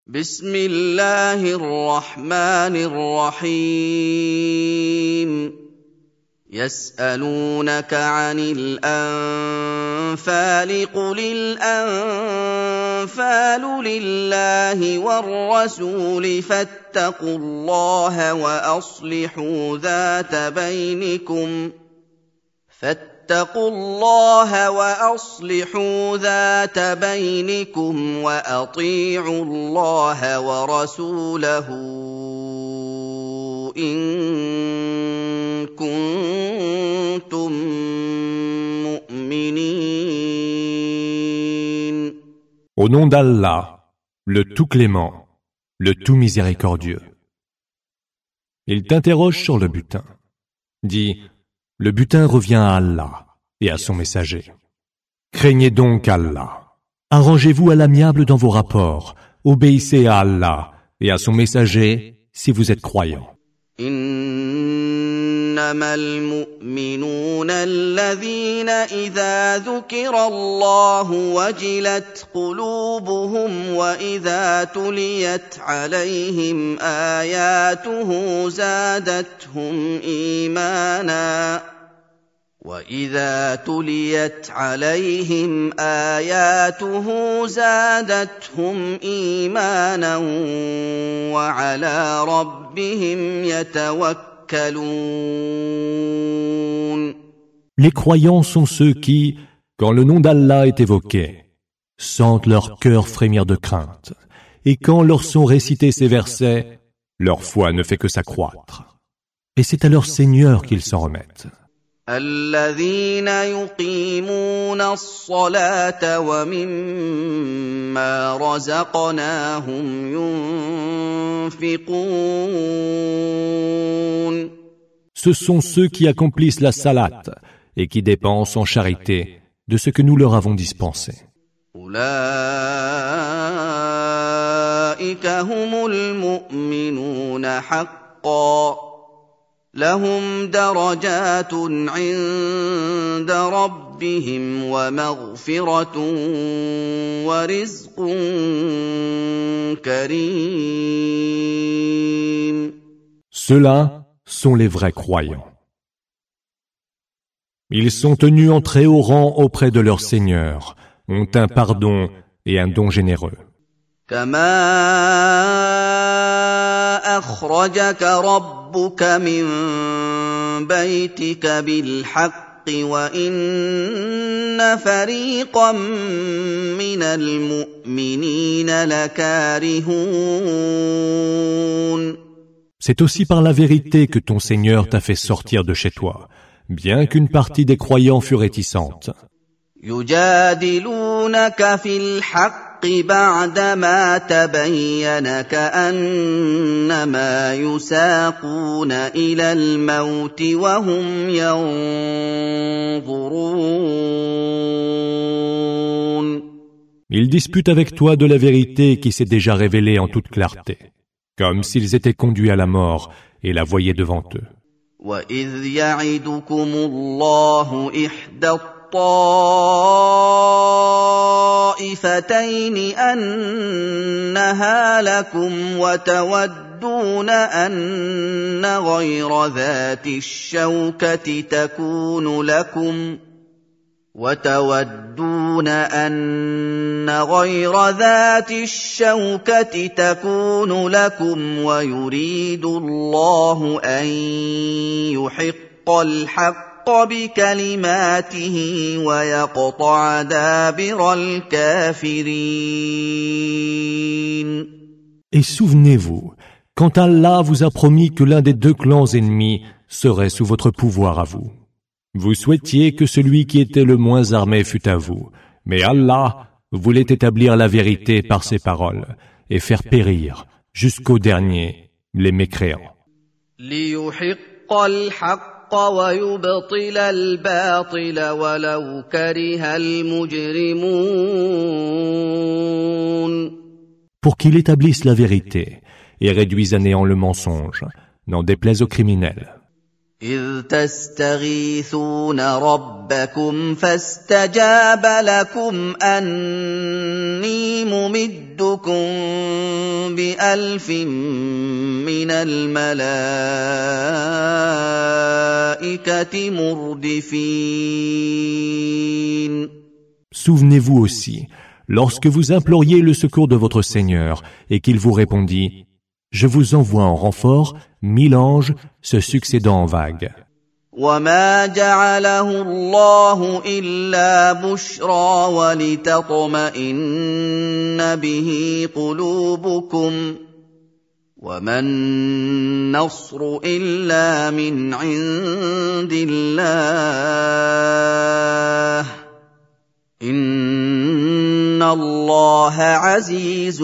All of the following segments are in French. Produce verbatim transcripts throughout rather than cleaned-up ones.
بسم الله الرحمن الرحيم يسألونك عن الأنفال قل الأنفال لله والرسول فاتقوا الله وأصلحوا ذات بينكم فاتقوا الله وأصلحوا ذات بينكم وأطيعوا الله ورسوله إن كنتم مؤمنين. Au nom d'Allah, le tout clément, le tout miséricordieux. Il t'interroge sur le butin. Dis, le butin revient à Allah et à son messager. Craignez donc Allah. Arrangez-vous à l'amiable dans vos rapports. Obéissez à Allah et à son messager si vous êtes croyants. إنما المؤمنون الذين إذا ذكر الله وجلت قلوبهم وإذا تليت عليهم آياته زادتهم إيمانا وإذا تليت عليهم آياته زادتهم إيمانا وعلى ربهم يتوكلون. Les croyants sont ceux qui, quand le nom d'Allah est évoqué, sentent leur cœur frémir de crainte, et quand leur sont récités ces versets, leur foi ne fait que s'accroître. Et c'est à leur Seigneur qu'ils s'en remettent. الذين يقيمون الصلاة ومما رزقناهم ينفقون. Ce sont ceux qui accomplissent la salate et qui dépensent en charité de ce que nous leur avons dispensé. أولئك هم المؤمنون حقا لهم درجات عند ربهم ومغفرة ورزق كريم. Ceux-là sont les vrais croyants. Ils sont tenus en très haut rang auprès de leur Seigneur, ont un pardon et un don généreux. كما أخرجك ربك من بيتك بالحق وإن فريقا من المؤمنين لكارهون. C'est aussi par la vérité que ton Seigneur t'a fait sortir de chez toi, bien qu'une partie des croyants fût réticente. يجادلونك في الحق بعدما تبين كأنما يساقون إلى الموت وهم ينظرون. Ils disputent avec toi de la vérité qui s'est déjà révélée en toute clarté, comme s'ils étaient conduits à la mort et la voyaient devant eux. وإذ يعدكم الله إحدى الطائفتين أنها لكم وتودون أن غير ذات الشوكة تكون لكم وتودون أن غير ذات الشوكة تكون لكم ويريد الله أن يحق الحق بكلماته ويقطع دابر الكافرين. Et souvenez-vous, quand Allah vous a promis que l'un des deux clans ennemis serait sous votre pouvoir à vous. Vous souhaitiez que celui qui était le moins armé fût à vous, mais Allah voulait établir la vérité par ses paroles et faire périr jusqu'au dernier les mécréants. ليحق الحق ويبطل الباطل ولو كره المجرمون. Pour qu'il établisse la vérité et réduise à néant le mensonge, n'en déplaise aux criminels. إذ تستغيثون ربكم فاستجاب لكم أني ممدكم بألف من الملائكة مردفين. Souvenez-vous aussi, lorsque vous imploriez le secours de votre Seigneur et qu'il vous répondit « Je vous envoie en renfort mille anges se succédant en vagues. » وما جعله الله إلا بشرى ولتطمئن به قلوبكم وما النصر إلا من عند الله إن الله عزيز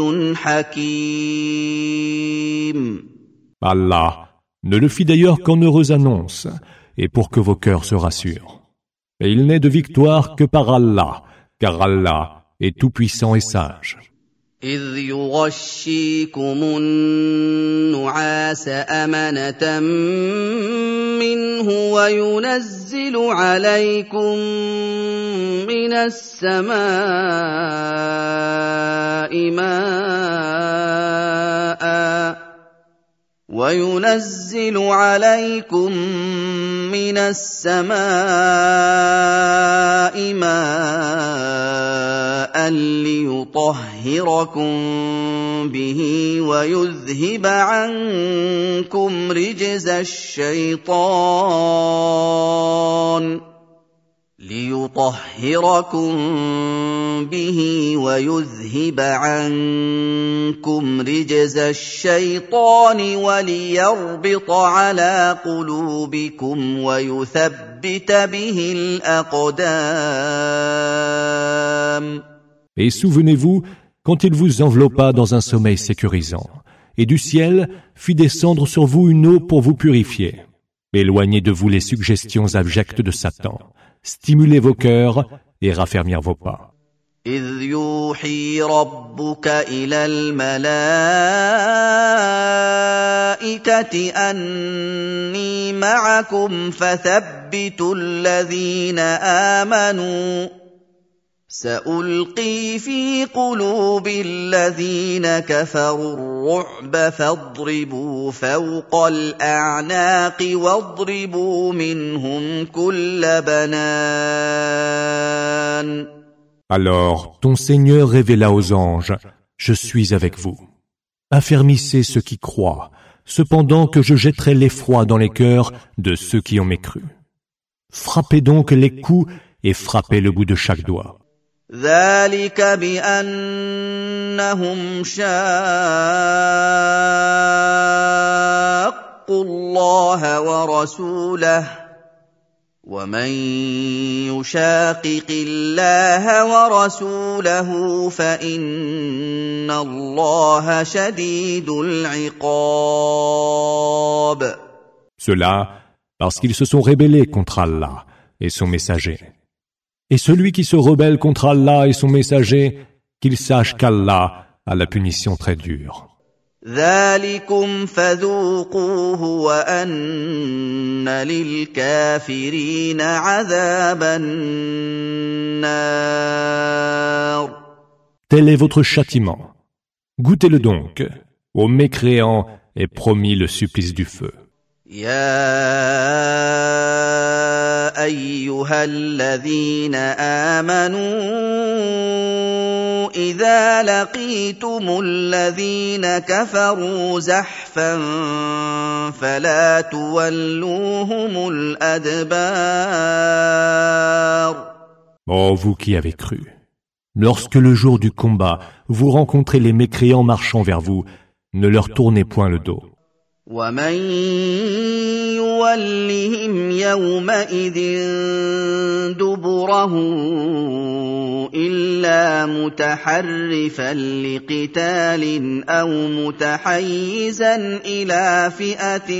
حكيم. Allah ne le fit d'ailleurs qu'en heureuse annonce, et pour que vos cœurs se rassurent. Et il n'est de victoire que par Allah, car Allah est tout-puissant et sage. إذ يغشيكم النعاس أمنة منه وينزل عليكم من السماء ماء وينزل عليكم من السماء ماء ليطهركم به ويذهب عنكم رجز الشيطان ليطهركم به ويذهب عنكم رجز الشيطان وليربط على قلوبكم ويثبت به الأقدام. Et souvenez-vous quand il vous enveloppa dans un sommeil sécurisant, et du ciel fit descendre sur vous une eau pour vous purifier. Éloignez de vous les suggestions abjectes de Satan. Stimulez vos cœurs et raffermir vos pas. إذ يوحي ربك إلى الملائكة أني معكم فثبتوا الذين آمنوا سألقي في قلوب الذين كفروا الرعب فاضربوا فوق الأعناق واضربوا منهم كل بنان. Alors ton Seigneur révéla aux anges, je suis avec vous. Affermissez ceux qui croient, cependant que je jetterai l'effroi dans les cœurs de ceux qui ont mécru. Frappez donc les coups et frappez le bout de chaque doigt. ذلك بأنهم شاقوا الله ورسوله ومن يشاقق الله ورسوله فإن الله شديد العقاب. Cela parce qu'ils se sont rébellés contre Allah et son messager. Et celui qui se rebelle contre Allah et son messager, qu'il sache qu'Allah a la punition très dure. ذلكم فذوقوه وأن للكافرين عذاب النار. Tel est votre châtiment. Goûtez-le donc. Aux mécréants est promis le supplice du feu. يا أيها الذين آمنوا إذا لقيتم الذين كفروا زحفا فلا تولوهم الأدبار. Ô vous qui avez cru, lorsque le jour du combat vous rencontrez les mécréants marchant vers vous, ne leur tournez point le dos. ومن يولهم يومئذ دبره إلا متحرفا لقتال أو متحيزا إلى فئة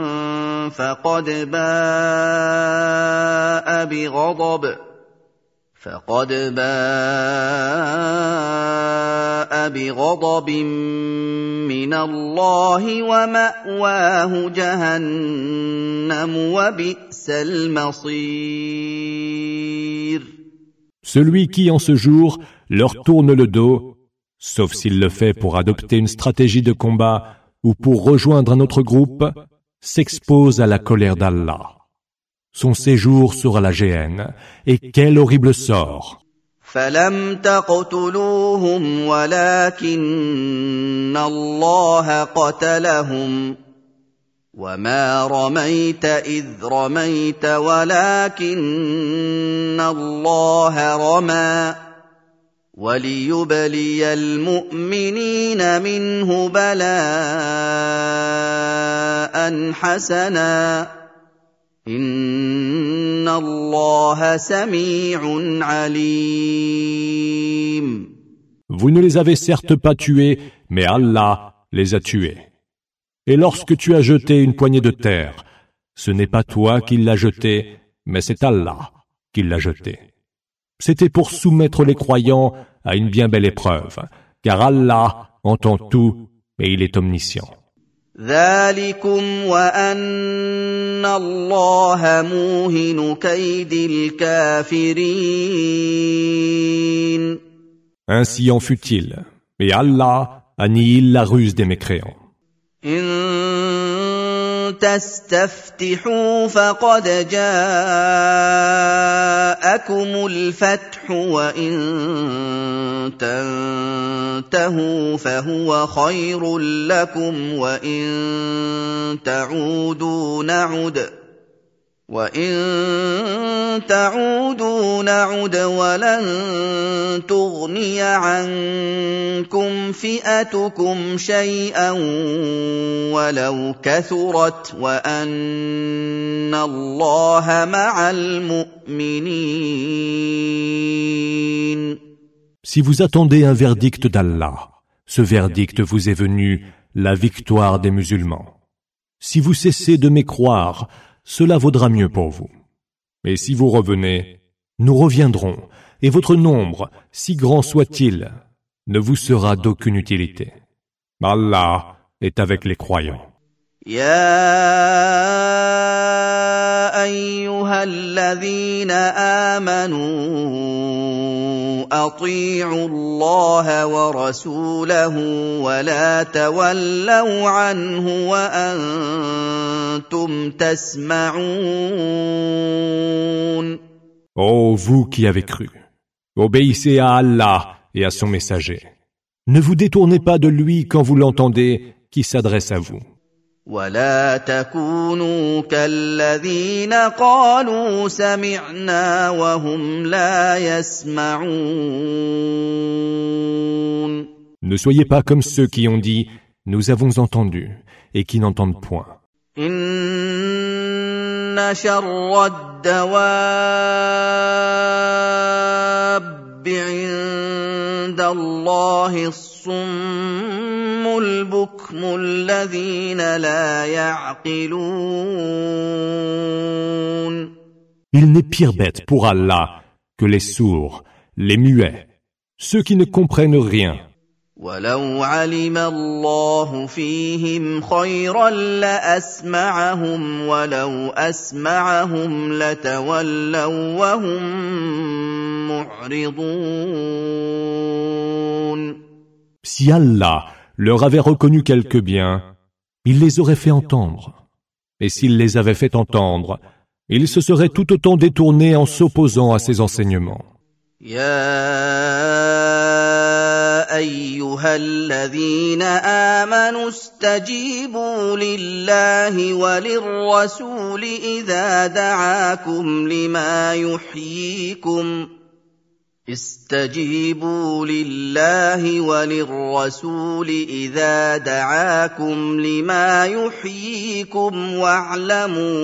فقد باء بغضب فقد باء بغضب من الله ومأواه جهنم وبئس المصير. Celui qui, en ce jour, leur tourne le dos, sauf s'il le fait pour adopter une stratégie de combat ou pour rejoindre un autre groupe, s'expose à la colère d'Allah. Son séjour sera la géhenne, et quel horrible sort! فلم تقتلوهم ولكن الله قتلهم وما رميت إذ رميت ولكن الله رمى وليبلي المؤمنين منه بلاء حسنا إن الله سميع عليم. Vous ne les avez certes pas tués, mais Allah les a tués. Et lorsque tu as jeté une poignée de terre, ce n'est pas toi qui l'as jetée, mais c'est Allah qui l'a jetée. C'était pour soumettre les croyants à une bien belle épreuve, car Allah entend tout et il est omniscient. ذلكم وأن الله موهن كيد الكافرين. Ainsi en fut-il, et Allah annihile la ruse des mécréants. إن تستفتحوا فقد جاءكم الفتح وإن تنتهوا فهو خير لكم وإن تعودوا نعد وَإِن تَعُودُوا نَعُدْ وَلَن تُغْنِيَ عَنكُمْ فِئَتُكُمْ شَيْئًا وَلَوْ كَثُرَتْ وَأَنَّ اللَّهَ مَعَ الْمُؤْمِنِينَ. Si vous attendez un verdict d'Allah, ce verdict vous est venu, la victoire des musulmans. Si vous cessez de mécroire, cela vaudra mieux pour vous. Et si vous revenez, nous reviendrons, et votre nombre, si grand soit-il, ne vous sera d'aucune utilité. Allah est avec les croyants. يا أيها الذين آمنوا أطيعوا الله ورسوله ولا تولوا عنه وأنتم تسمعون. Ô vous qui avez cru, obéissez à Allah et à son messager. Ne vous détournez pas de lui quand vous l'entendez qui s'adresse à vous. ولا تكونوا كالذين قالوا سمعنا وهم لا يسمعون. Ne soyez pas comme ceux qui ont dit « Nous avons entendu » et qui n'entendent point. إن شر الدواب عند الله الصم البكم الذين لا يعقلون. Il n'est pire bête pour Allah que les sourds, les muets, ceux qui ne comprennent rien. ولو علم الله فيهم خيرا لأسمعهم ولو أسمعهم لتولوا وهم معرضون. Si Allah leur avait reconnu quelque bien, il les aurait fait entendre. Et s'il les avait fait entendre, ils se seraient tout autant détournés en s'opposant à ses enseignements. يا أيها الذين آمنوا استجيبوا لله وللرسول إذا دعاكم لما يحييكم استجيبوا لله وللرسول إذا دعاكم لما يحييكم واعلموا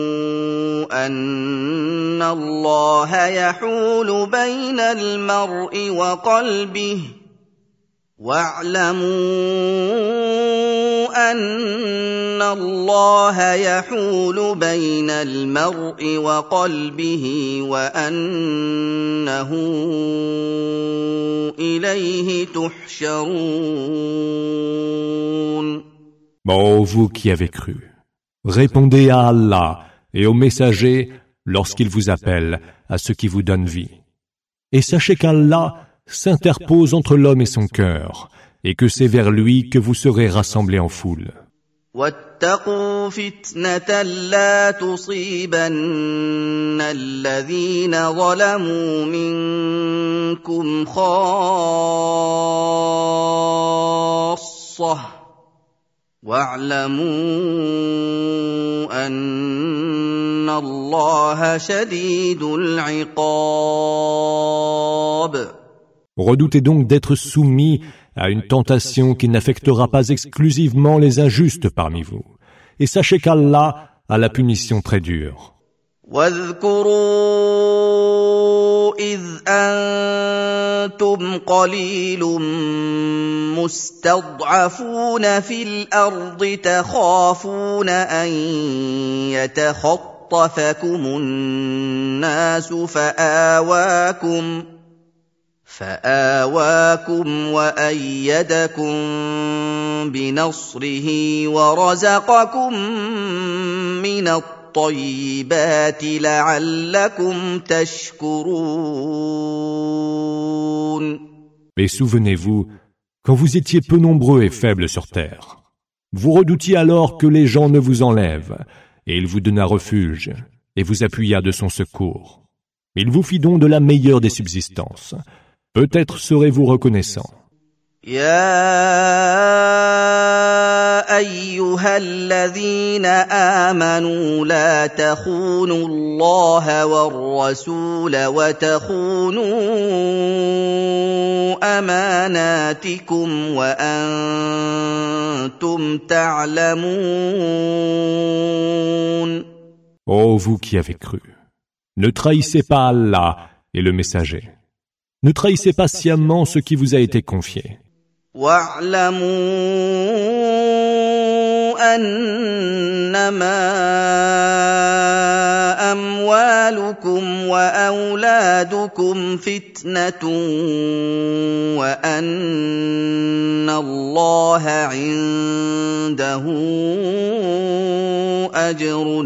أن الله يحول بين المرء وقلبه واعلموا أن الله يحول بين المرء وقلبه وأنه إليه تحشرون. Ô vous qui avez cru, répondez à Allah et aux messagers lorsqu'ils vous appellent à ce qui vous donne vie. Et sachez qu'Allah s'interpose entre l'homme et son cœur, et que c'est vers lui que vous serez rassemblés en foule. واتقوا فتنة لا تصيبن الذين ظلموا منكم خاصة واعلموا أن الله شديد العقاب. Redoutez donc d'être soumis à une tentation qui n'affectera pas exclusivement les injustes parmi vous. Et sachez qu'Allah a la punition très dure. واذكروا إذ أنتم قليل مستضعفون في الأرض تخافون أن يتخطفكم الناس فآواكم فآواكم وأيدكم بنصره ورزقكم من الطيبات لعلكم تشكرون. Mais souvenez-vous, quand vous étiez peu nombreux et faibles sur terre, vous redoutiez alors que les gens ne vous enlèvent, et il vous donna refuge, et vous appuya de son secours. Il vous fit don de la meilleure des subsistances. Peut-être serez-vous reconnaissant. يا أيها الذين آمنوا لا تخونوا الله والرسول وتخونوا أماناتكم وأنتم تعلمون. Ô vous qui avez cru, ne trahissez pas Allah et le messager. Ne trahissez pas sciemment ce qui vous a été confié. واعلموا أنما أموالكم وأولادكم فتنة وأن الله عنده أجر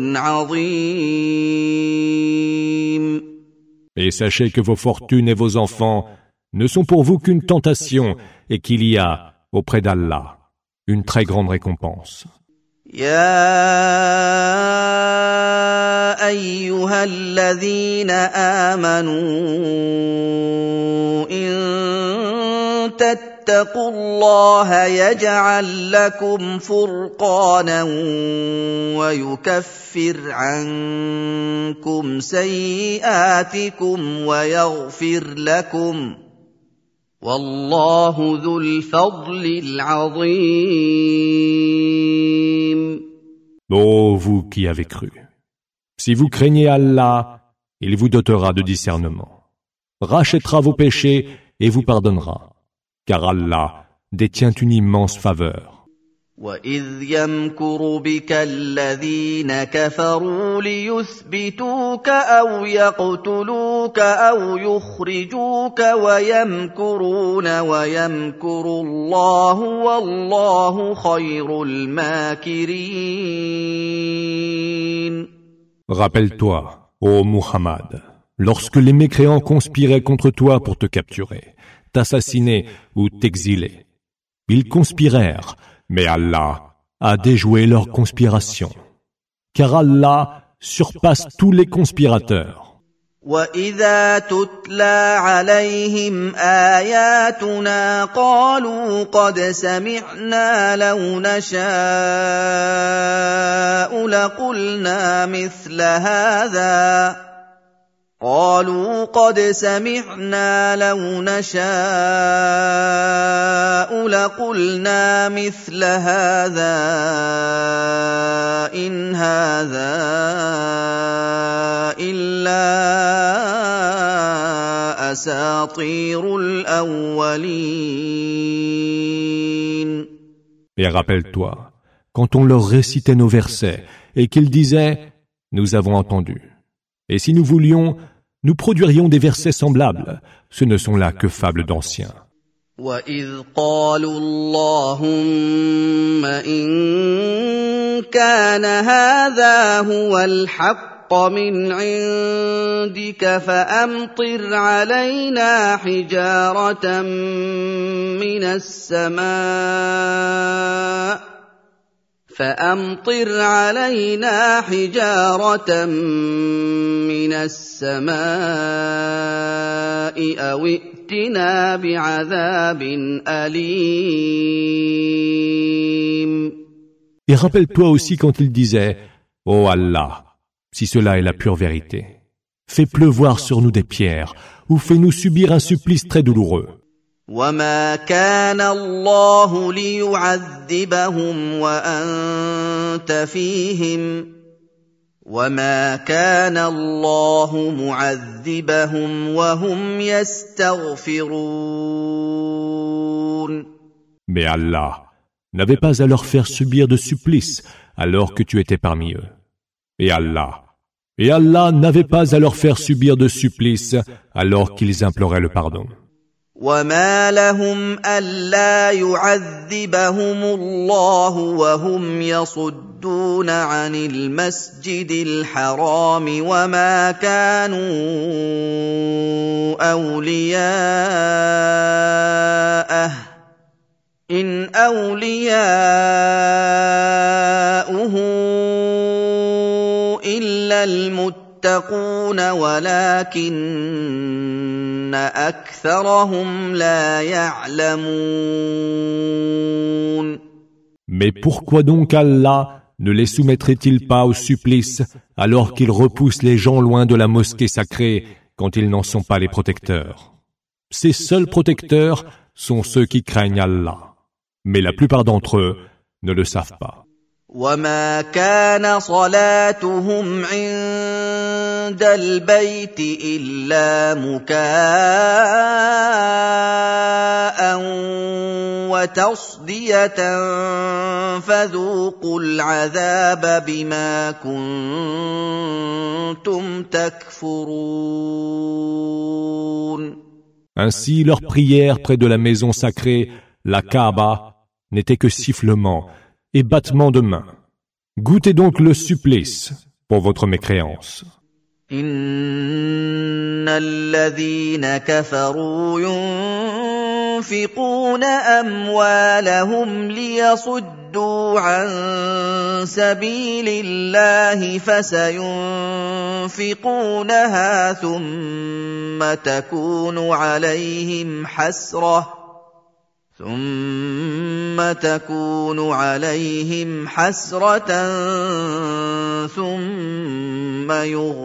عظيم. Et sachez que vos fortunes et vos enfants ne sont pour vous qu'une tentation et qu'il y a, auprès d'Allah, une très grande récompense. يا أيها الذين آمنوا إن تتقوا الله يجعل لكم فرقانا ويكفر عنكم سيئاتكم ويغفر لكم والله ذو الفضل العظيم. Ô vous qui avez cru, si vous craignez Allah, il vous dotera de discernement, rachètera vos péchés et vous pardonnera, car Allah détient une immense faveur. وَإِذْ يَمْكُرُ بِكَ الَّذِينَ كَفَرُوا لِيُثْبِتُوكَ أَوْ يَقْتُلُوكَ أَوْ يُخْرِجُوكَ وَيَمْكُرُونَ وَيَمْكُرُ اللَّهُ وَاللَّهُ خَيْرُ الْمَاكِرِينَ. Rappelle-toi, ô Muhammad, lorsque les mécréants conspiraient contre toi pour te capturer, t'assassiner ou t'exiler. Ils conspirèrent, mais Allah a déjoué leur conspiration, car Allah surpasse tous les conspirateurs. وَإِذَا تُتْلَى عَلَيْهِمْ آيَاتُنَا قَالُوا قَدْ سَمِعْنَا لَوْ نَشَاءُ لَقُلْنَا مِثْلَ هَذَا قالوا قد سمعنا لو نشاء لقلنا مثل هذا إن هذا إلا أساطير الأولين. Et rappelle-toi, quand on leur récitait nos versets et qu'ils disaient « Nous avons entendu ». Et si nous voulions, nous produirions des versets semblables. Ce ne sont là que fables d'anciens. وَإِذْ قَالُوا اللَّهُمَّ إِن كَانَ هَذَا هُوَ الْحَقَّ مِنْ عِندِكَ فَأَمْطِرْ عَلَيْنَا حِجَارَةً مِّنَ السَّمَاءِ فأمطر علينا حجارة من السماء أو ائتنا بعذاب أليم. Et rappelle-toi aussi quand il disait « Ô Allah, si cela est la pure vérité, fais pleuvoir sur nous des pierres ou fais-nous subir un supplice très douloureux. » وَمَا كَانَ اللَّهُ لِيُعَذِّبَهُمْ وَأَنتَ فِيهِمْ وَمَا كَانَ اللَّهُ مُعَذِّبَهُمْ وَهُمْ يَسْتَغْفِرُونَ. Mais Allah n'avait pas à leur faire subir de supplice alors que tu étais parmi eux. Et Allah, et Allah n'avait pas à leur faire subir de supplice alors qu'ils imploraient le pardon. وَمَا لَهُمْ أَلَّا يُعَذِّبَهُمُ اللَّهُ وَهُمْ يَصُدُّونَ عَنِ الْمَسْجِدِ الْحَرَامِ وَمَا كَانُوا أَوْلِيَاءَهُ إِنْ أَوْلِيَاؤُهُ إِلَّا الْمُتَّقُونَ وَلَكِنَّ أَكْثَرَهُمْ لَا يَعْلَمُونَ. Mais pourquoi donc Allah ne les soumettrait-il pas au supplice alors qu'il repousse les gens loin de la mosquée sacrée quand ils n'en sont pas les protecteurs? Ces seuls protecteurs sont ceux qui craignent Allah, mais la plupart d'entre eux ne le savent pas. وَمَا كَانَ صَلَاتُهُمْ عِندَ الْبَيْتِ إِلَّا مُكَاءً وَتَصْدِيَةً فَذُوقُوا الْعَذَابَ بِمَا كُنتُمْ تَكْفُرُونَ. Ainsi, leur prière près de la maison sacrée, la Kaaba, n'était que sifflement et battement de mains. Goûtez donc le supplice pour votre mécréance. إِنَّ الَّذِينَ كَفَرُوا يُنفِقُونَ أَمْوَالَهُمْ لِيَصُدُّوا عَن سَبِيلِ اللَّهِ فَسَيُنفِقُونَهَا ثُمَّ تَكُونُ عَلَيْهِمْ حَسْرَةً ثم تكون عليهم حسرة ثم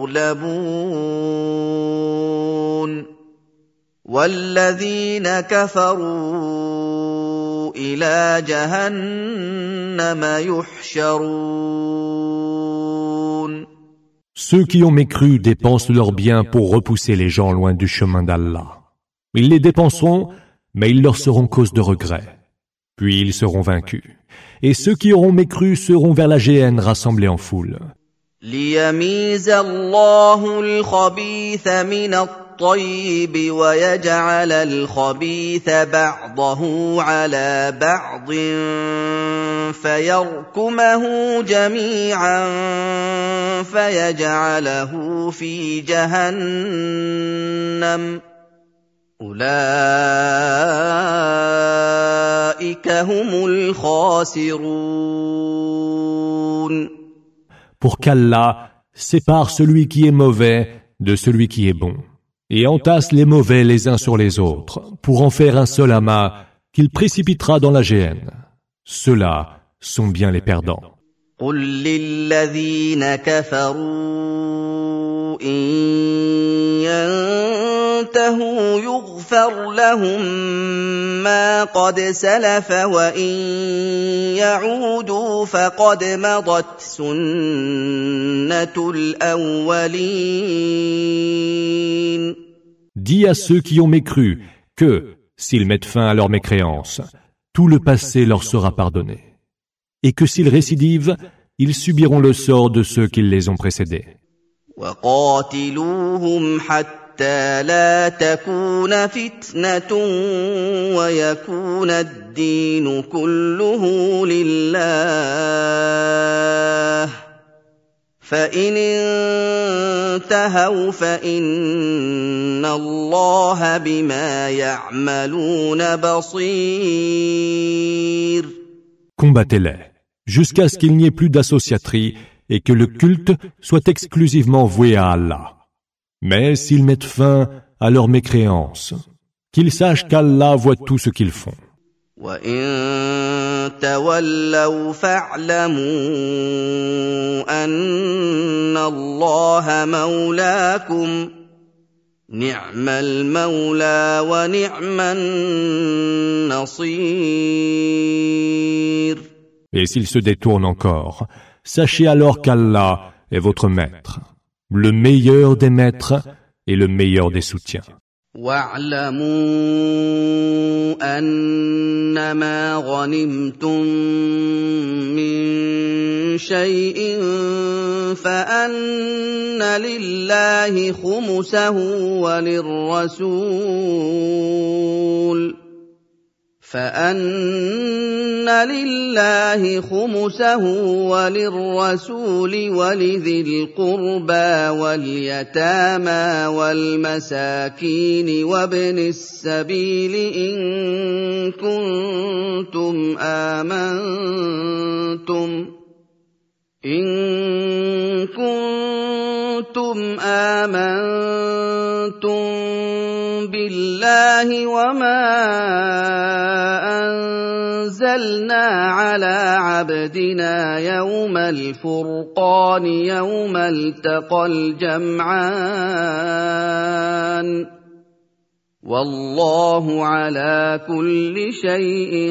يغلبون والذين كفروا إلى جهنم يحشرون. Ceux qui ont mécru dépensent leurs biens pour repousser les gens loin du chemin d'Allah. Ils les dépenseront, mais ils leur seront cause de regret. Puis ils seront vaincus. Et ceux qui auront mécru seront vers la géhenne rassemblés en foule. لِيَمِيزَ اللَّهُ الْخَبِيثَ مِنَ الطَّيِّبِ وَيَجْعَلَ الْخَبِيثَ بَعْضَهُ عَلَى بَعْضٍ فَيَرْكُمَهُ جَمِيعًا فَيَجْعَلَهُ فِي جَهَنَّمَ أُولَئِكَ هُمُ الْخَاسِرُونَ. Pour qu'Allah sépare celui qui est mauvais de celui qui est bon, et entasse les mauvais les uns sur les autres, pour en faire un seul amas qu'il précipitera dans la géhenne. Ceux-là sont bien les perdants. قُل لِّلَّذِينَ كَفَرُوا إِن يَنتَهُوا يُغْفَرْ لَهُم مَّا قَدْ سَلَفَ وَإِن يَعُودُوا فَقَدْ مَضَتْ سُنَّةُ الْأَوَّلِينَ. Dis à ceux qui ont mécru que, s'ils mettent fin à leur mécréance, tout le passé leur sera pardonné. et que s'ils récidivent, ils subiront le sort de ceux qui les ont précédés. وقاتلوهم حتى لا تكون فتنة ويكون الدين كله لله فإن انتهوا فإن الله بما يعملون بصير. Combattez-les, jusqu'à ce qu'il n'y ait plus d'associaterie et que le culte soit exclusivement voué à Allah. Mais s'ils mettent fin à leur mécréance, qu'ils sachent qu'Allah voit tout ce qu'ils font. وَإِن تَوَلَّوْا فَاعْلَمُوا أَنَّ اللَّهَ مَوْلَاكُمْ نِعْمَ الْمَوْلَى وَنِعْمَ النَّصِيرُ. Et s'ils se détournent encore, sachez alors qu'Allah est votre maître, le meilleur des maîtres et le meilleur des soutiens. وَاعْلَمُوا أَنَّمَا غَنِمْتُم مِّن شَيْءٍ فَأَنَّ لِلَّهِ خُمُسَهُ وَلِلرَّسُولِ فَأَنَّ لِلَّهِ خُمُسَهُ وَلِلرَّسُولِ وَلِذِي الْقُرْبَى وَالْيَتَامَى وَالْمَسَاكِينِ وَابْنِ السَّبِيلِ إِن كُنتُمْ آمَنتُمْ إِن كُنتُمْ آمَنتُم بِاللَّهِ وَمَا أَنزَلْنَا عَلَىٰ عَبْدِنَا يَوْمَ الْفُرْقَانِ يَوْمَ الْتَقَى الْجَمْعَانِ وَاللَّهُ عَلَىٰ كُلِّ شَيْءٍ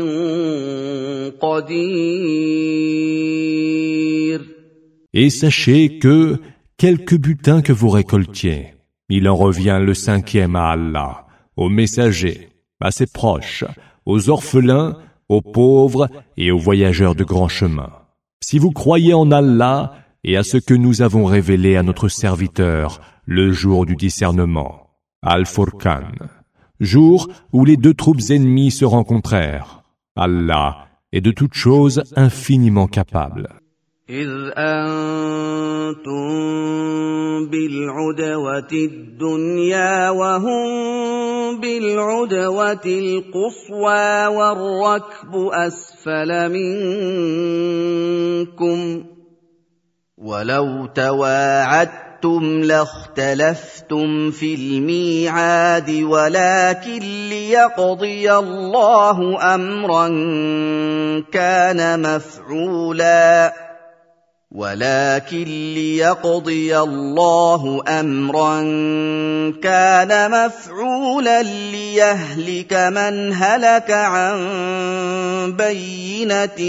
قَدِيرٌ. Et sachez que, quelque butin que vous récoltiez, il en revient le cinquième à Allah, aux messagers, à ses proches, aux orphelins, aux pauvres et aux voyageurs de grand chemin. Si vous croyez en Allah et à ce que nous avons révélé à notre serviteur le jour du discernement, Al-Furqan, jour où les deux troupes ennemies se rencontrèrent, Allah est de toutes choses infiniment capable. إِذْ أَنتُم بِالْعُدْوَةِ الدُّنْيَا وَهُم بِالْعُدْوَةِ الْقُصْوَىٰ وَالرَّكْبُ أَسْفَلَ مِنكُمْ وَلَوْ تَوَاعَدتُّمْ لَاخْتَلَفْتُمْ فِي الْمِيعَادِ وَلَكِن لِّيَقْضِيَ اللَّهُ أَمْرًا كَانَ مَفْعُولًا ولكن ليقضي الله أمرا كان مفعولا ليهلك من هلك عن بينة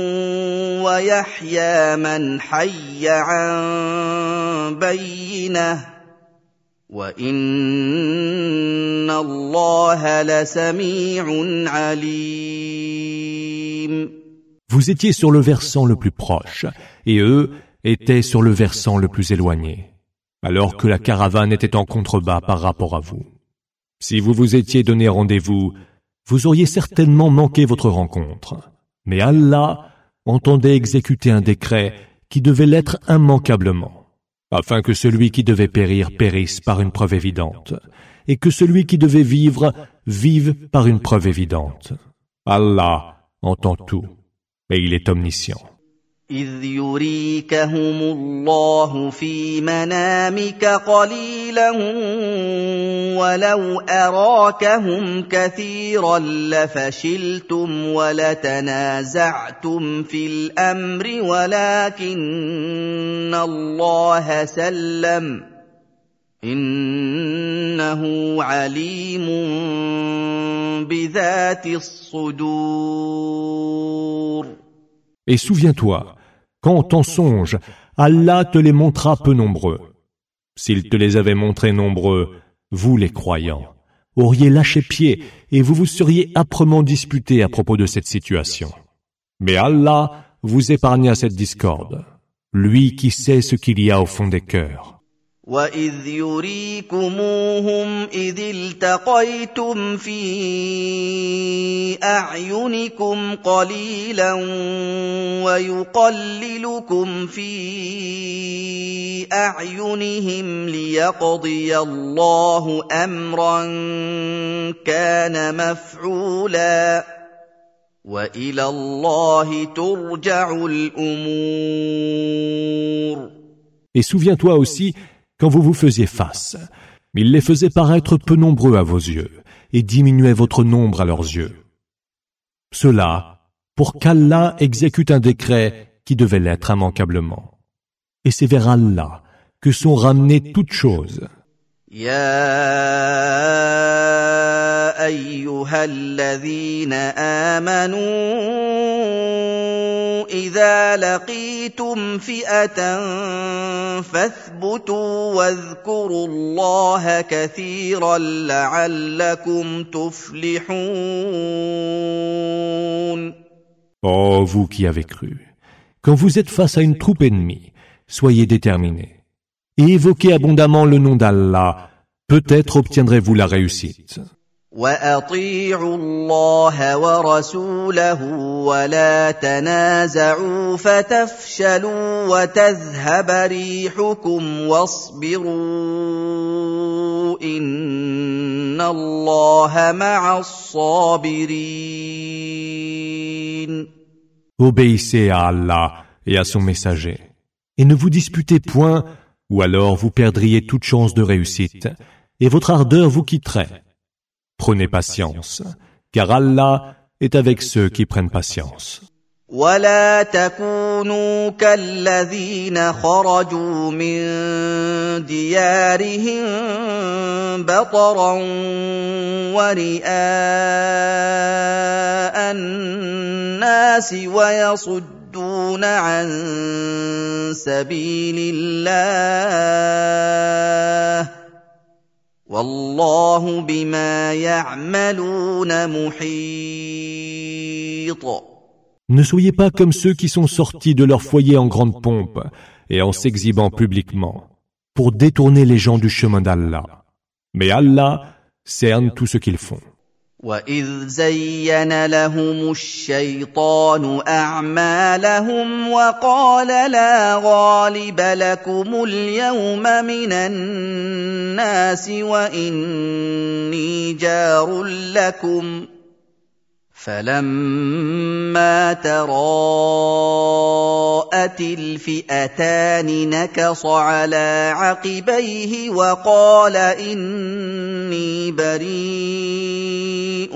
ويحيى من حي عن بينة وإن الله لسميع عليم. Vous étiez sur le versant le plus proche, et eux étaient sur le versant le plus éloigné, alors que la caravane était en contrebas par rapport à vous. Si vous vous étiez donné rendez-vous, vous auriez certainement manqué votre rencontre. Mais Allah entendait exécuter un décret qui devait l'être immanquablement, afin que celui qui devait périr périsse par une preuve évidente, et que celui qui devait vivre vive par une preuve évidente. Allah entend tout. Et il est omniscient. إِذْ يُرِيكَهُمُ اللَّهُ فِي مَنَامِكَ قَلِيلًا وَلَوْ أَرَاكَهُمْ كَثِيرًا لَفَشِلْتُمْ وَلَتَنَازَعْتُمْ فِي الْأَمْرِ وَلَكِنَّ اللَّهَ سَلَّمَ إِنَّهُ عَلِيمٌ بِذَاتِ الصُّدُورِ. Et souviens-toi, quand en songe, Allah te les montra peu nombreux. S'il te les avait montrés nombreux, vous les croyants, auriez lâché pied et vous vous seriez âprement disputés à propos de cette situation. Mais Allah vous épargna cette discorde, lui qui sait ce qu'il y a au fond des cœurs. وَإِذْ يُرِيكُمُوهُمْ إِذِ الْتَقَيْتُمْ فِي أَعْيُنِكُمْ قَلِيلًا وَيُقَلِّلُكُمْ فِي أَعْيُنِهِمْ لِيَقْضِيَ اللَّهُ أَمْرًا كَانَ مَفْعُولًا وَإِلَى اللَّهِ تُرْجَعُ الْأُمُورُ. Et souviens-toi aussi quand vous vous faisiez face. Il les faisait paraître peu nombreux à vos yeux et diminuait votre nombre à leurs yeux. Cela pour qu'Allah exécute un décret qui devait l'être immanquablement. Et c'est vers Allah que sont ramenées toutes choses. يا أيها الذين آمنوا إذا لقيتم فئة فاثبتوا واذكروا الله كثيرا لعلكم تفلحون. Oh, vous qui avez cru, quand vous êtes face à une troupe ennemie, soyez déterminés. Et évoquez abondamment le nom d'Allah, peut-être obtiendrez-vous la réussite. وَأَطِيعُوا اللَّهَ وَرَسُولَهُ وَلَا تَنَازَعُوا فَتَفْشَلُوا وَتَذْهَبَ رِيحُكُمْ وَاصْبِرُوا إِنَّ اللَّهَ مَعَ الصَّابِرِينَ. Obéissez à Allah et à son messager, et ne vous disputez point, ou alors vous perdriez toute chance de réussite, et votre ardeur vous quitterait. Prenez patience, car Allah est avec ceux qui prennent patience. ولا تكونوا كالذين خرجوا من ديارهم بطرا ورئاء الناس ويصدون عن سبيل الله والله بما يعملون محيط. Ne soyez pas comme ceux qui sont sortis de leur foyer en grande pompe et en s'exhibant publiquement, pour détourner les gens du chemin d'Allah. Mais Allah cerne tout ce qu'ils font. وَإِذْ زَيَّنَ لَهُمُ الشَّيْطَانُ أَعْمَالَهُمْ وَقَالَ لَا غَالِبَ لَكُمُ الْيَوْمَ مِنَ النَّاسِ وَإِنِّي جَارٌ لَكُمْ فَلَمَّا تَرَاءَتِ الْفِئَتَانِ نَكَصَ عَلَى عَقِبَيْهِ وَقَالَ إِنِّي بَرِيءٌ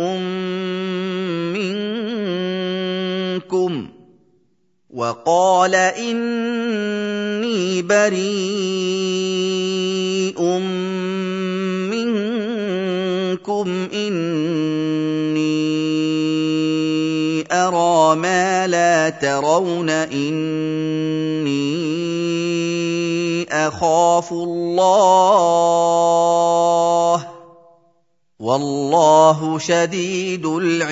مِّنكُمْ وَقَالَ إِنِّي بَرِيءٌ مِّنكُمْ إِنِّي أَرَىٰ مَا لَا تَرَوْنَ إِنِّي أَخَافُ اللَّهَ وَاللَّهُ شَدِيدُ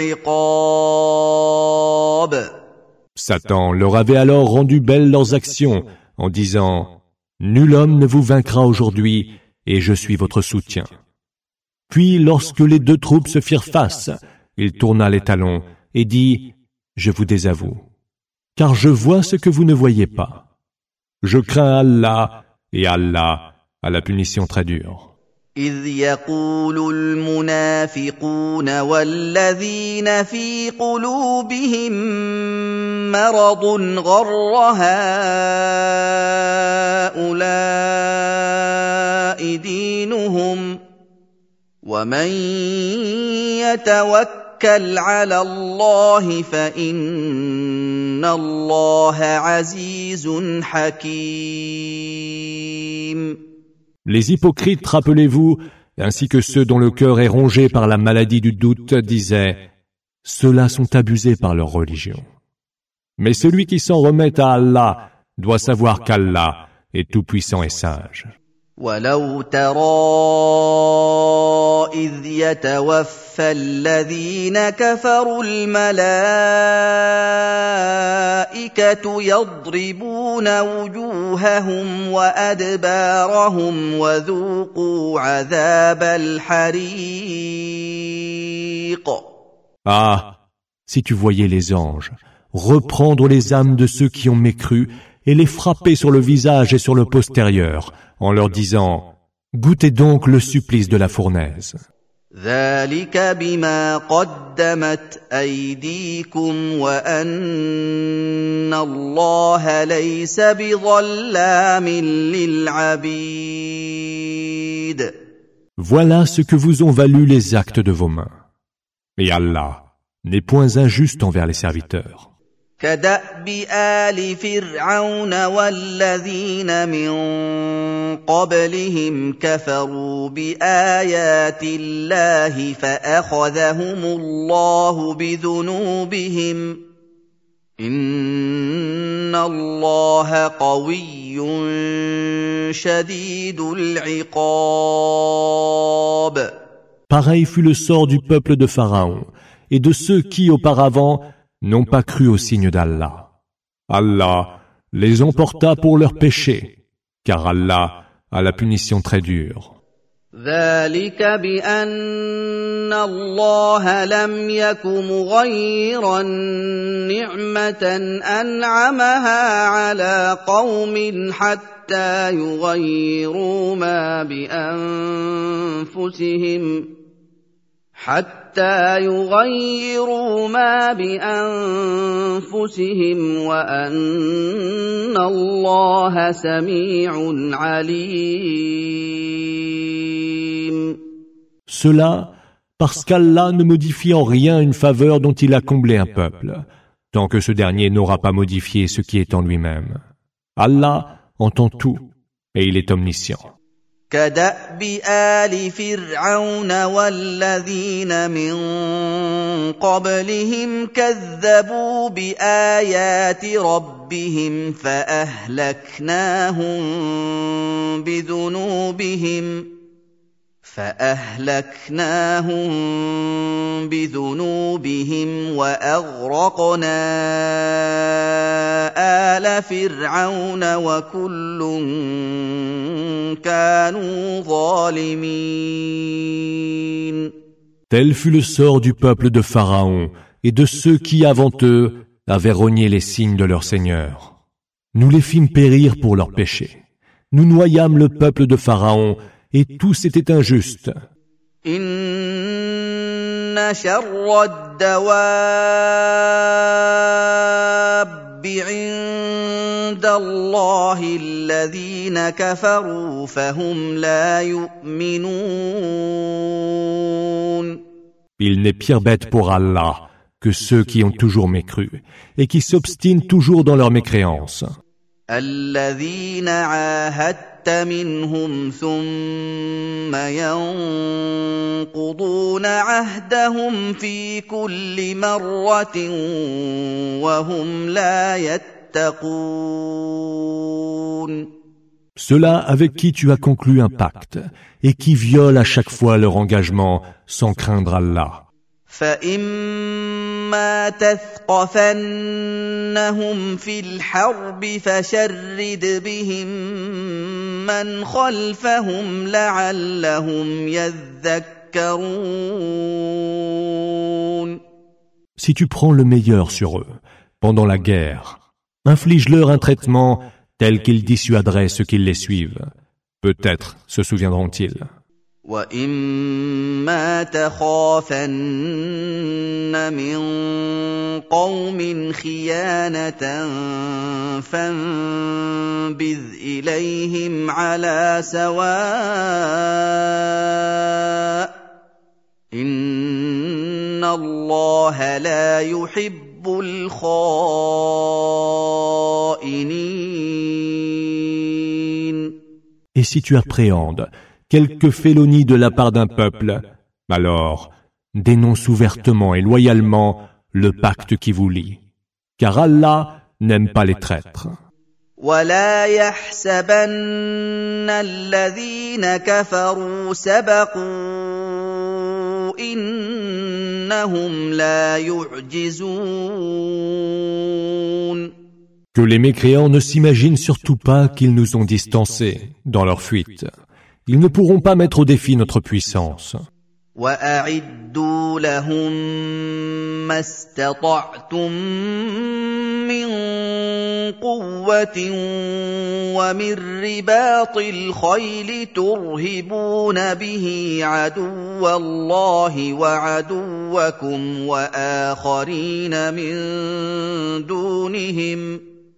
الْعِقَابِ. Satan leur avait alors rendu belles leurs actions en disant « Nul homme ne vous vaincra aujourd'hui et je suis votre soutien. » Puis lorsque les deux troupes se firent face, il tourna les talons et dit « Je vous désavoue, car je vois ce que vous ne voyez pas. Je crains Allah, et Allah a la punition très dure. » إِذْ يَقُولُ الْمُنَافِقُونَ وَالَّذِينَ فِي قُلُوبِهِم مَّرَضٌ غَرَّ هَٰؤُلَاءِ دِينُهُمْ وَمَن يَتَوَكَّلْ عَلَى اللَّهِ فَإِنَّ اللَّهَ عَزِيزٌ حَكِيمٌ. Les hypocrites, rappelez-vous, ainsi que ceux dont le cœur est rongé par la maladie du doute, disaient « Ceux-là sont abusés par leur religion. » Mais celui qui s'en remet à Allah doit savoir qu'Allah est tout-puissant et sage. وَلَوْ تَرَىٰ إِذْ يَتَوَفَّى الَّذِينَ كَفَرُوا الْمَلَائِكَةُ الْمَلَائِكَةُ يَضْرِبُونَ وُجُوهَهُمْ وَأَدْبَارَهُمْ وَذُوقُوا عَذَابَ الْحَرِيقِ. Ah, si tu voyais les anges reprendre les âmes de ceux qui ont mécru et les frapper sur le visage et sur le postérieur, en leur disant « Goûtez donc le supplice de la fournaise ». ذَلِكَ بِمَا قَدَّمَتْ أَيْدِيكُمْ وَأَنَّ اللَّهَ لَيْسَ بِظَلَّامٍ لِلْعَبِيدِ. Voilà ce que vous ont valu les actes de vos mains. Et Allah n'est point injuste envers les serviteurs. كَدَأْبِ آلِ فِرْعَوْنَ وَالَّذِينَ مِن قَبْلِهِمْ كَفَرُوا بِآيَاتِ اللَّهِ فَأَخَذَهُمُ اللَّهُ بِذُنُوبِهِمْ ۗ إِنَّ اللَّهَ قَوِيٌّ شَدِيدُ الْعِقَابِ. Pareil fut le sort du peuple de Pharaon et de ceux qui, auparavant, n'ont pas cru au signe d'Allah. Allah les emporta pour leurs péchés, car Allah a la punition très dure. ذَلِكَ بِأَنَّ اللَّهَ لَمْ يَكُ مُغَيِّرًا نِّعْمَةً أَنْعَمَهَا عَلَىٰ قَوْمٍ حَتَّىٰ يُغَيِّرُوا مَا بِأَنفُسِهِمْ حتى يغيروا ما بأنفسهم وأن الله سميع عليم. Cela parce qu'Allah ne modifie en rien une faveur dont il a comblé un peuple, tant que ce dernier n'aura pas modifié ce qui est en lui-même. Allah entend tout et il est omniscient. كَدَأْبِ آلِ فِرْعَوْنَ وَالَّذِينَ مِن قَبْلِهِمْ كَذَّبُوا بِآيَاتِ رَبِّهِمْ فَأَهْلَكْنَاهُم بِذُنُوبِهِمْ فَأَهْلَكْنَاهُم بِذُنُوبِهِمْ وَأَغْرَقْنَا آلَ فِرْعَوْنَ وَكُلٌّ كَانُوا ظَالِمِينَ. Tel fut le sort du peuple de Pharaon et de ceux qui, avant eux, avaient renié les signes de leur Seigneur. Nous les fîmes périr pour leurs péchés. Nous noyâmes le peuple de Pharaon et tous étaient injustes. إِنَّ شَرَّ الدَّوَابِّ عِندَ اللَّهِ الَّذِينَ كَفَرُوا فَهُمْ لَا يُؤْمِنُونَ. Il n'est pire bête pour Allah que ceux qui ont toujours mécru et qui s'obstinent toujours dans leur mécréance. الَّذِينَ عَاهَدتَّ مِنْهُمْ ثُمَّ يَنقُضُونَ عَهْدَهُمْ فِي كُلِّ مَرَّةٍ وَهُمْ لَا يَتَّقُونَ. Ceux-là avec qui tu as conclu un pacte et qui violent à chaque fois leur engagement sans craindre Allah. فَإِمَّا تَثْقَفَنَّهُمْ فِي الْحَرْبِ فَشَرِّدْ بِهِم مَّنْ خَلْفَهُمْ لَعَلَّهُمْ يَذَّكَّرُونَ. Si tu prends le meilleur sur eux, pendant la guerre, inflige-leur un traitement tel qu'il dissuaderait ceux qui les suivent. Peut-être se souviendront-ils. وَإِمَّا تَخَافَنَّ مِن قَوْمٍ خِيَانَةً فَانبِذْ إِلَيْهِمْ عَلَىٰ سَوَاءٍ ۚ إِنَّ اللَّهَ لَا يُحِبُّ الْخَائِنِينَ. Et si tu appréhendes quelque félonie de la part d'un peuple, alors dénonce ouvertement et loyalement le pacte qui vous lie, car Allah n'aime pas les traîtres. وَلَا يَحْسَبَنَّ الَّذِينَ كَفَرُوا سَبَقُوا إِنَّهُمْ لَا يُعْجِزُونَ. Que les mécréants ne s'imaginent surtout pas qu'ils nous ont distancés dans leur fuite. Ils ne pourront pas mettre au défi notre puissance. وَأَعِدُّوا لَهُم مَّا اسْتَطَعْتُم مِّن قُوَّةٍ وَمِن رِّبَاطِ الْخَيْلِ تُرْهِبُونَ بِهِ عَدُوَّ اللَّهِ وَعَدُوَّكُمْ وَآخَرِينَ مِن دُونِهِمْ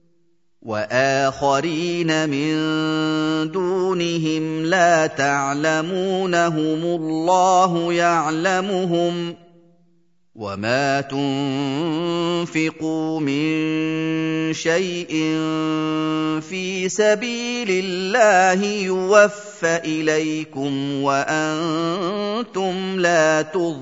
وآخرين من دونهم لا تعلمونهم الله يعلمهم وما تنفقوا من شيء في سبيل الله يوفى إليكم وأنتم لا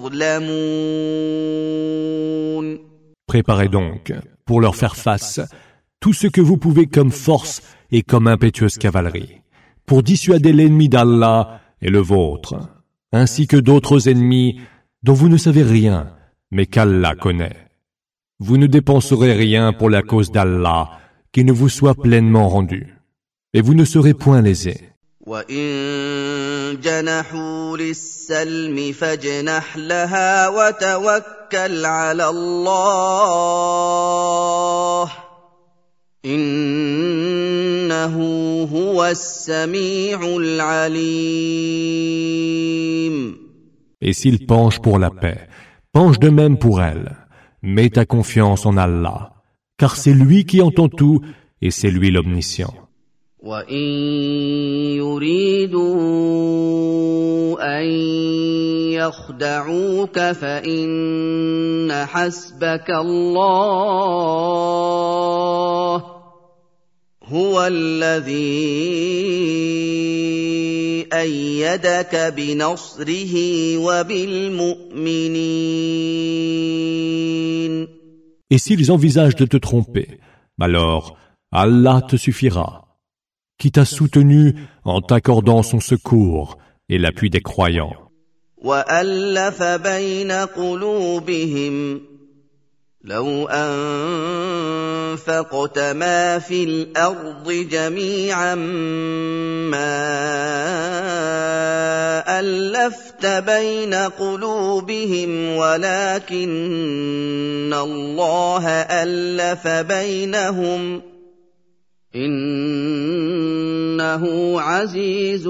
تظلمون. Préparez donc, pour leur faire face, tout ce que vous pouvez comme force et comme impétueuse cavalerie, pour dissuader l'ennemi d'Allah et le vôtre, ainsi que d'autres ennemis dont vous ne savez rien, mais qu'Allah connaît. Vous ne dépenserez rien pour la cause d'Allah qui ne vous soit pleinement rendu, et vous ne serez point lésés. وَإِن جَنَحُوا لِلسَّلْمِ فَاجْنَحْ لَهَا وَتَوَكَّلْ عَلَى اللَّهِ إِنَّهُ هُوَ السَّمِيعُ الْعَلِيمُ. Et s'ils penchent pour la paix, penche de même pour elle. Mets ta confiance en Allah, car c'est lui qui entend tout et c'est lui l'omniscient. وَإِن يُرِيدُوا أَن يَخْدَعُوكَ فَإِنَّ حَسْبَكَ اللَّهُ هُوَ الَّذِي أَيَّدَكَ بِنَصْرِهِ وَبِالْمُؤْمِنِينَ. Et s'ils envisagent de te tromper, alors Allah te suffira, qui t'a soutenu en t'accordant son secours et l'appui des croyants. وَأَلَّفَ بَيْنَ قُلُوبِهِمْ لَوْ أَنفَقْتَ مَا فِي الْأَرْضِ جَمِيعًا مَّا أَلَّفْتَ بَيْنَ قُلُوبِهِمْ وَلَكِنَّ اللَّهَ أَلَّفَ بَيْنَهُمْ إِنَّهُ عَزِيزٌ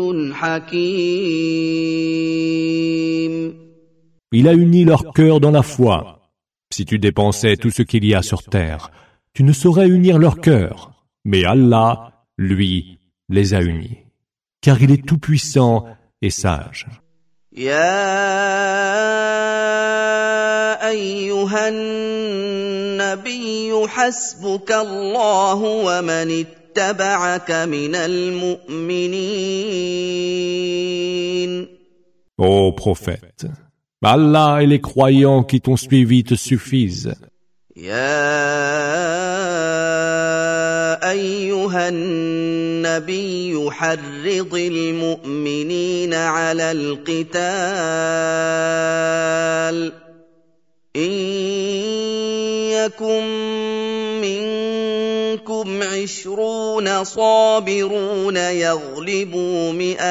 حَكِيمٌ. Il a uni leur cœur dans la foi. Si tu dépensais tout ce qu'il y a sur terre, tu ne saurais unir leur cœur. Mais Allah, lui, les a unis. Car il est tout-puissant et sage. يا أيها النبي حسبك الله ومن اتبعك من المؤمنين. Ô prophète, Allah et les croyants qui t'ont suivi te suffisent. يا أيها النبي حرض المؤمنين على القتال إن يكن منكم عشرون صابرون يغلبوا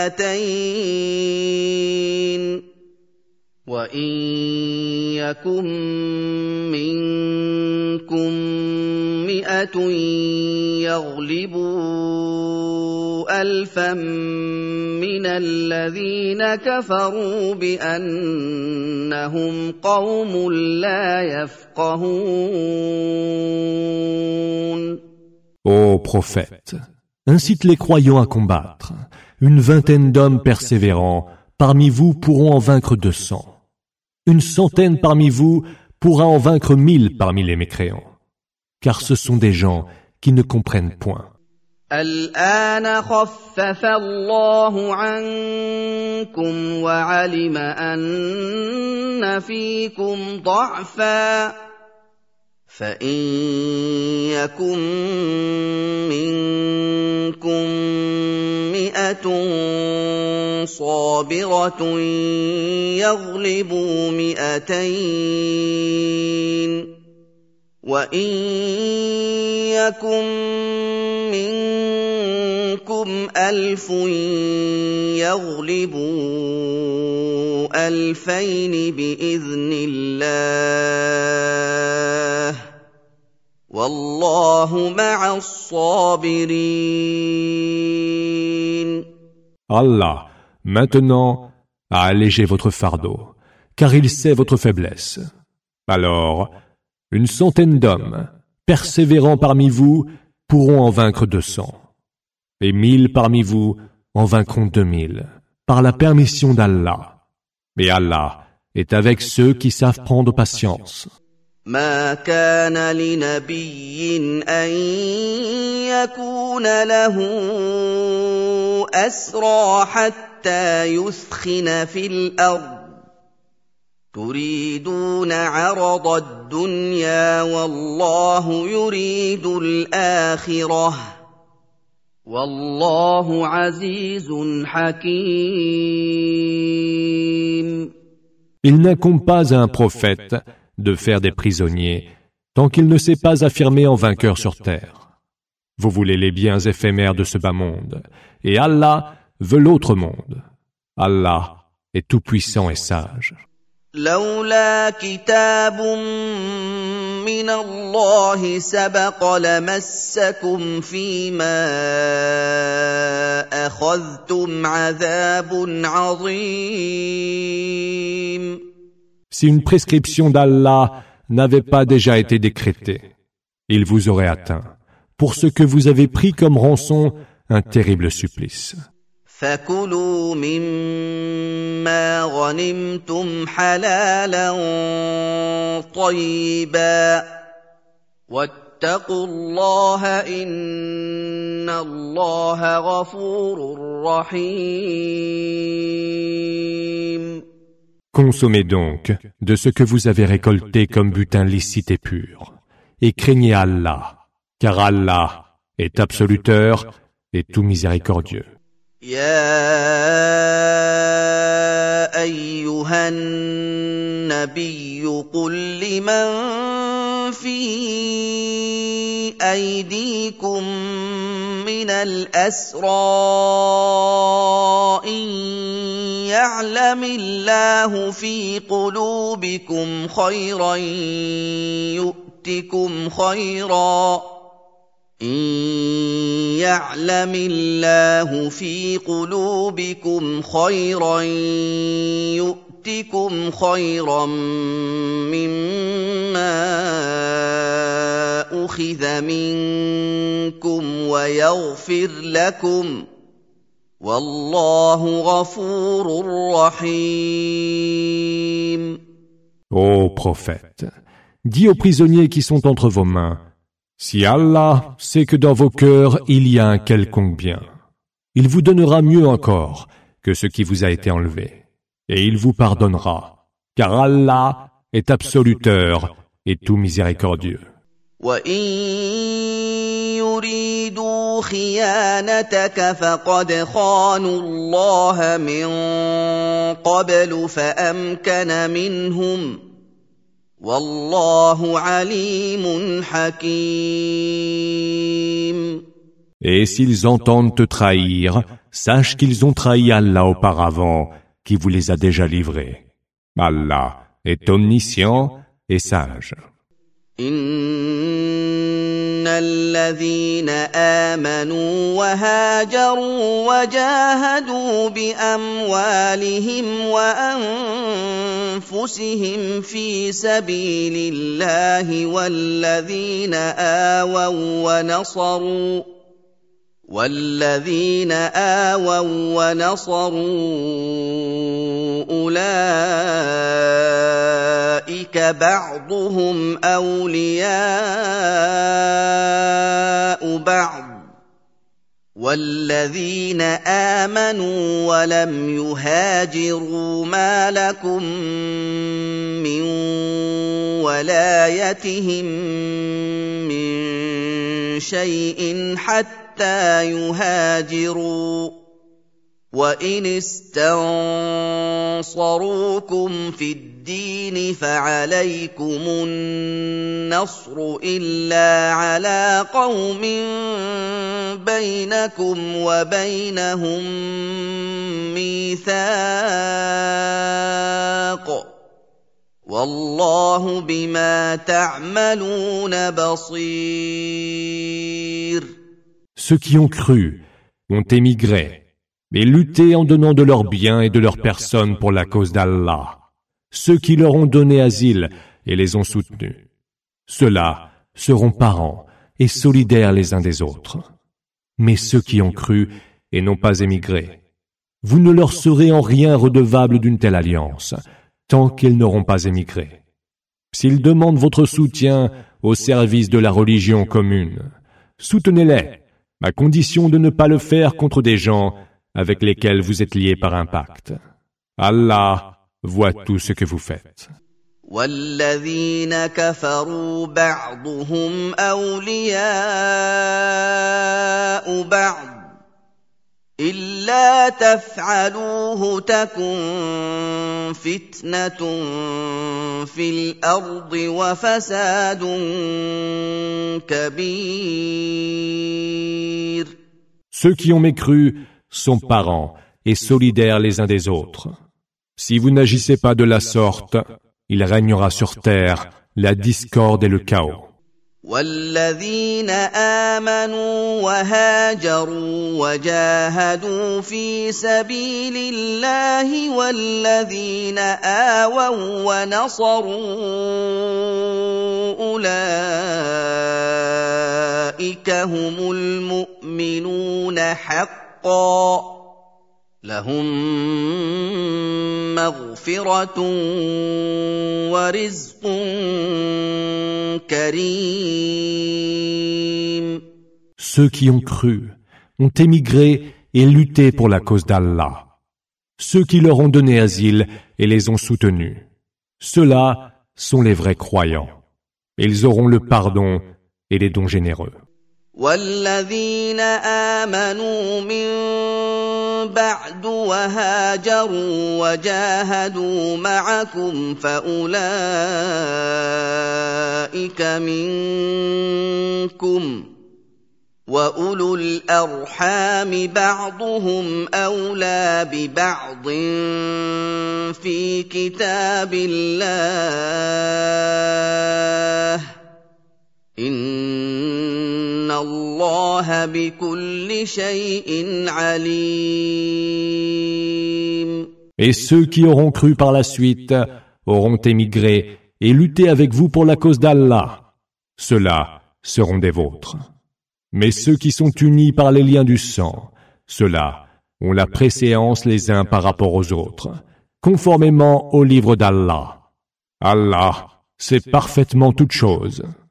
مئتين وَإِن يَكُن مِّنكُم مِّائَةٌ يَغْلِبُوا أَلْفًا مِّنَ الَّذِينَ كَفَرُوا بِأَنَّهُمْ قَوْمٌ لَّا يَفْقَهُونَ. Ô prophète, incite les croyants à combattre. Une vingtaine d'hommes persévérants parmi vous pourront en vaincre deux cents. Une centaine parmi vous pourra en vaincre mille parmi les mécréants. Car ce sont des gens qui ne comprennent point. الآن خفف الله عنكم وعلم أن فيكم ضعفا فإن يكن منكم مئة صابرة يغلبوا مئتين وَإِن يَكُن مِّنكُمْ أَلْفٌ يَغْلِبُوا أَلْفَيْنِ بِإِذْنِ اللَّهِ وَاللَّهُ مَعَ الصَّابِرِينَ. Allah, maintenant, a allégé votre fardeau, car il sait votre faiblesse. Alors, une centaine d'hommes, persévérants parmi vous, pourront en vaincre deux cents. Et mille parmi vous en vaincront deux mille, par la permission d'Allah. Et Allah est avec ceux qui savent prendre patience. ما كان لنبي أن يكون له أسرى حتى يثخن في الأرض تريدون عرض الدنيا والله يريد الآخرة والله عزيز حكيم. Il n'incombe pas à un prophète de faire des prisonniers tant qu'il ne s'est pas affirmé en vainqueur sur terre. Vous voulez les biens éphémères de ce bas monde, et Allah veut l'autre monde. Allah est tout-puissant et sage. لولا كتاب من الله سبق لمسكم فيما أخذتم عذاب عظيم. Si une prescription d'Allah n'avait pas déjà été décrétée, il vous aurait atteint, pour ce que vous avez pris comme rançon, un terrible supplice. فَكُلُوا مِمَّا غَنِمْتُمْ حَلَالًا طَيِّبًا وَاتَّقُوا اللَّهَ إِنَّ اللَّهَ غَفُورٌ رَّحِيمٌ. Consommez donc de ce que vous avez récolté comme butin licite et pur, et craignez Allah, car Allah est absoluteur et tout miséricordieux. يا أيها النبي قل لمن في أيديكم من الأسرى إن يعلم الله في قلوبكم خيرا يؤتكم خيرا إن يعلم الله في قلوبكم خيرا يؤتكم خيرا مما أخذ منكم ويغفر لكم والله غفور رحيم. Ô prophète, dis aux prisonniers qui sont entre vos mains, si Allah sait que dans vos cœurs il y a un quelconque bien, il vous donnera mieux encore que ce qui vous a été enlevé, et il vous pardonnera, car Allah est absoluteur et tout miséricordieux. وَإِن يُرِيدُوا خِيَانَتَكَ فَقَدْ خَانُوا اللَّهَ مِن قَبْلُ فَأَمْكَنَ مِنْهُمْ وَاللَّهُ عَلِيمٌ حَكِيمٌ. Et s'ils entendent te trahir, sache qu'ils ont trahi Allah auparavant, qui vous les a déjà livrés. Allah est omniscient et sage. إن الذين آمنوا وهاجروا وجاهدوا بأموالهم وأنفسهم في سبيل الله والذين آووا ونصروا والذين آووا ونصروا أولئك بعضهم أولياء بعض والذين آمنوا ولم يهاجروا ما لكم من ولايتهم من شيء حتى يهاجروا وَإِنِ اسْتَنصَرُوكُمْ فِي الدِّينِ فَعَلَيْكُمُ النَّصْرُ إِلَّا عَلَىٰ قَوْمٍ بَيْنَكُمْ وَبَيْنَهُم مِّيثَاقٌ ۗ وَاللَّهُ بِمَا تَعْمَلُونَ بَصِيرٌ. Ceux qui ont cru ont émigré et lutté en donnant de leurs biens et de leurs personnes pour la cause d'Allah. Ceux qui leur ont donné asile et les ont soutenus. Ceux-là seront parents et solidaires les uns des autres. Mais ceux qui ont cru et n'ont pas émigré, vous ne leur serez en rien redevables d'une telle alliance, tant qu'ils n'auront pas émigré. S'ils demandent votre soutien au service de la religion commune, soutenez-les, à condition de ne pas le faire contre des gens avec lesquels vous êtes liés par un pacte. Allah voit tout ce que vous faites. وَالَّذِينَ كَفَرُوا بَعْضُهُمْ أَوْلِيَاءُ بَعْضٍ إِلَّا تَفْعَلُوهُ تَكُنْ فِتْنَةٌ فِي الْأَرْضِ وَفَسَادٌ كَبِيرٌ. Ceux qui ont mécru sont parents et solidaires les uns des autres. Si vous n'agissez pas de la sorte, il régnera sur terre la discorde et le chaos. وَالَّذِينَ آمَنُوا وَهَاجَرُوا وَجَاهَدُوا فِي سَبِيلِ اللَّهِ وَالَّذِينَ آوَوا وَّنَصَرُوا أُولَٰئِكَ هُمُ الْمُؤْمِنُونَ حَقًّا لهم مغفرة ورزق كريم. Ceux qui ont cru, ont émigré et lutté pour la cause d'Allah. Ceux qui leur ont donné asile et les ont soutenus. Ceux-là sont les vrais croyants. Ils auront le pardon et les dons généreux. وَالَّذِينَ آمَنُوا مِن بَعْدُ وَهَاجَرُوا وَجَاهَدُوا مَعَكُمْ فَأُولَٰئِكَ مِنكُمْ وَأُولُو الْأَرْحَامِ بَعْضُهُمْ أَوْلَىٰ بِبَعْضٍ فِي كِتَابِ اللَّهِ إِنَّ اللَّهَ بِكُلِّ شَيْءٍ عَلِيمٌ. Et ceux qui auront cru par la suite auront émigré et lutté avec vous pour la cause d'Allah. Ceux-là seront des vôtres. Mais ceux qui sont unis par les liens du sang, ceux-là ont la préséance les uns par rapport aux autres, conformément au livre d'Allah. Allah sait parfaitement toutes choses.